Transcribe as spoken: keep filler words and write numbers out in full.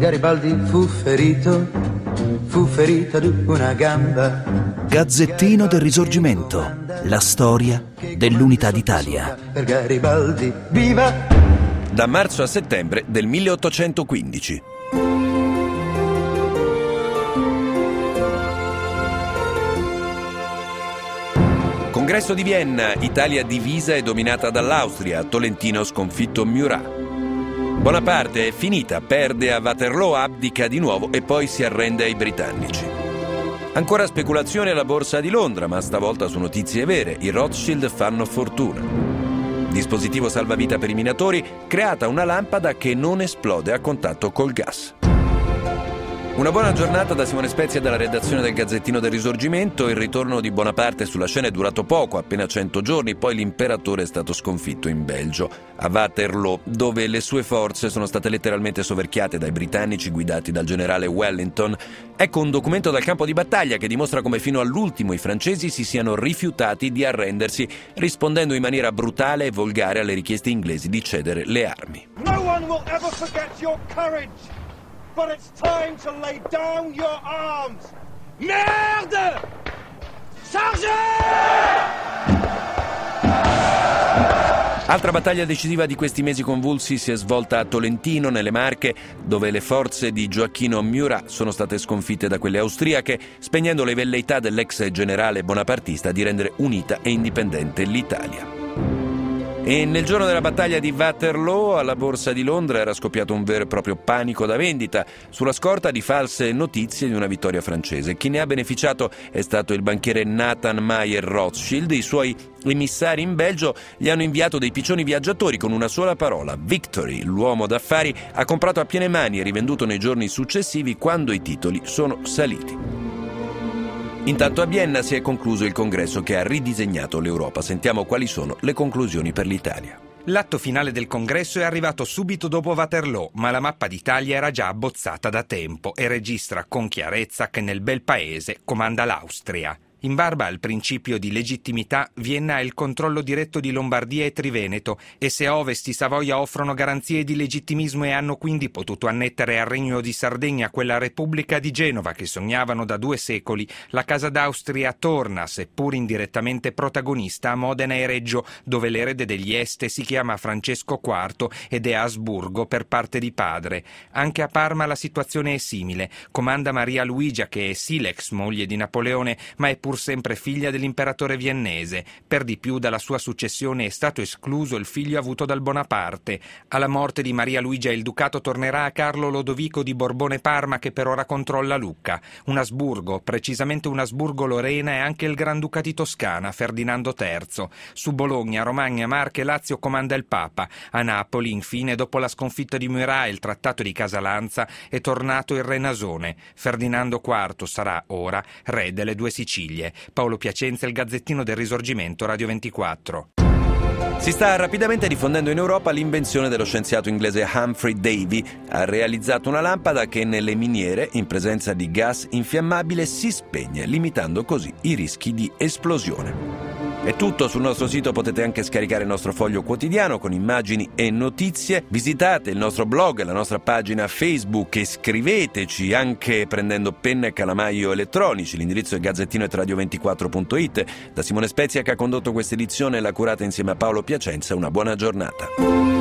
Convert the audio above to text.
Garibaldi fu ferito, fu ferito ad una gamba. Gazzettino del Risorgimento, la storia dell'unità d'Italia. Per Garibaldi, viva! Da marzo a settembre del milleottocentoquindici. Congresso di Vienna, Italia divisa e dominata dall'Austria, Tolentino sconfitto Murat. Bonaparte è finita, perde a Waterloo, abdica di nuovo e poi si arrende ai britannici. Ancora speculazioni alla borsa di Londra, ma stavolta su notizie vere, i Rothschild fanno fortuna. Dispositivo salvavita per i minatori, creata una lampada che non esplode a contatto col gas. Una buona giornata da Simone Spezia dalla redazione del Gazzettino del Risorgimento. Il ritorno di Bonaparte sulla scena è durato poco, appena cento giorni, poi l'imperatore è stato sconfitto in Belgio, a Waterloo, dove le sue forze sono state letteralmente soverchiate dai britannici guidati dal generale Wellington. Ecco un documento dal campo di battaglia che dimostra come fino all'ultimo i francesi si siano rifiutati di arrendersi, rispondendo in maniera brutale e volgare alle richieste inglesi di cedere le armi. No one will ever forget your courage. But it's time to lay down your arms. Merde! Chargez! Altra battaglia decisiva di questi mesi convulsi si è svolta a Tolentino, nelle Marche, dove le forze di Gioacchino Murat sono state sconfitte da quelle austriache, spegnendo le velleità dell'ex generale bonapartista di rendere unita e indipendente l'Italia. E nel giorno della battaglia di Waterloo alla borsa di Londra era scoppiato un vero e proprio panico da vendita sulla scorta di false notizie di una vittoria francese. Chi ne ha beneficiato è stato il banchiere Nathan Mayer Rothschild. I suoi emissari in Belgio gli hanno inviato dei piccioni viaggiatori con una sola parola: Victory. L'uomo d'affari ha comprato a piene mani e rivenduto nei giorni successivi quando i titoli sono saliti. Intanto a Vienna si è concluso il congresso che ha ridisegnato l'Europa. Sentiamo quali sono le conclusioni per l'Italia. L'atto finale del congresso è arrivato subito dopo Waterloo, ma la mappa d'Italia era già abbozzata da tempo e registra con chiarezza che nel bel paese comanda l'Austria. In barba al principio di legittimità, Vienna ha il controllo diretto di Lombardia e Triveneto e se a ovest i Savoia offrono garanzie di legittimismo e hanno quindi potuto annettere al Regno di Sardegna quella Repubblica di Genova che sognavano da due secoli, la Casa d'Austria torna, seppur indirettamente protagonista, a Modena e Reggio, dove l'erede degli Este si chiama Francesco quarto ed è Asburgo per parte di padre. Anche a Parma la situazione è simile. Comanda Maria Luigia, che è sì l'ex moglie di Napoleone, ma è pur sempre figlia dell'imperatore viennese. Per di più dalla sua successione è stato escluso il figlio avuto dal Bonaparte. Alla morte di Maria Luigia il ducato tornerà a Carlo Lodovico di Borbone-Parma, che per ora controlla Lucca. Un Asburgo, precisamente un Asburgo-Lorena, è anche il Granduca di Toscana, Ferdinando terzo. Su Bologna, Romagna, Marche e Lazio comanda il Papa. A Napoli, infine, dopo la sconfitta di Murat e il trattato di Casalanza, è tornato il re Nasone. Ferdinando quarto sarà ora re delle due Sicilie. Paolo Piacenza, il Gazzettino del Risorgimento, Radio ventiquattro. Si sta rapidamente diffondendo in Europa l'invenzione dello scienziato inglese Humphrey Davy. Ha realizzato una lampada che nelle miniere, in presenza di gas infiammabile, si spegne, limitando così i rischi di esplosione. È tutto. Sul nostro sito potete anche scaricare il nostro foglio quotidiano con immagini e notizie. Visitate il nostro blog, la nostra pagina Facebook e scriveteci anche prendendo penna e calamaio elettronici. L'indirizzo è gazzettino chiocciola radio ventiquattro punto it. Da Simone Spezia, che ha condotto questa edizione e l'ha curata insieme a Paolo Piacenza, una buona giornata.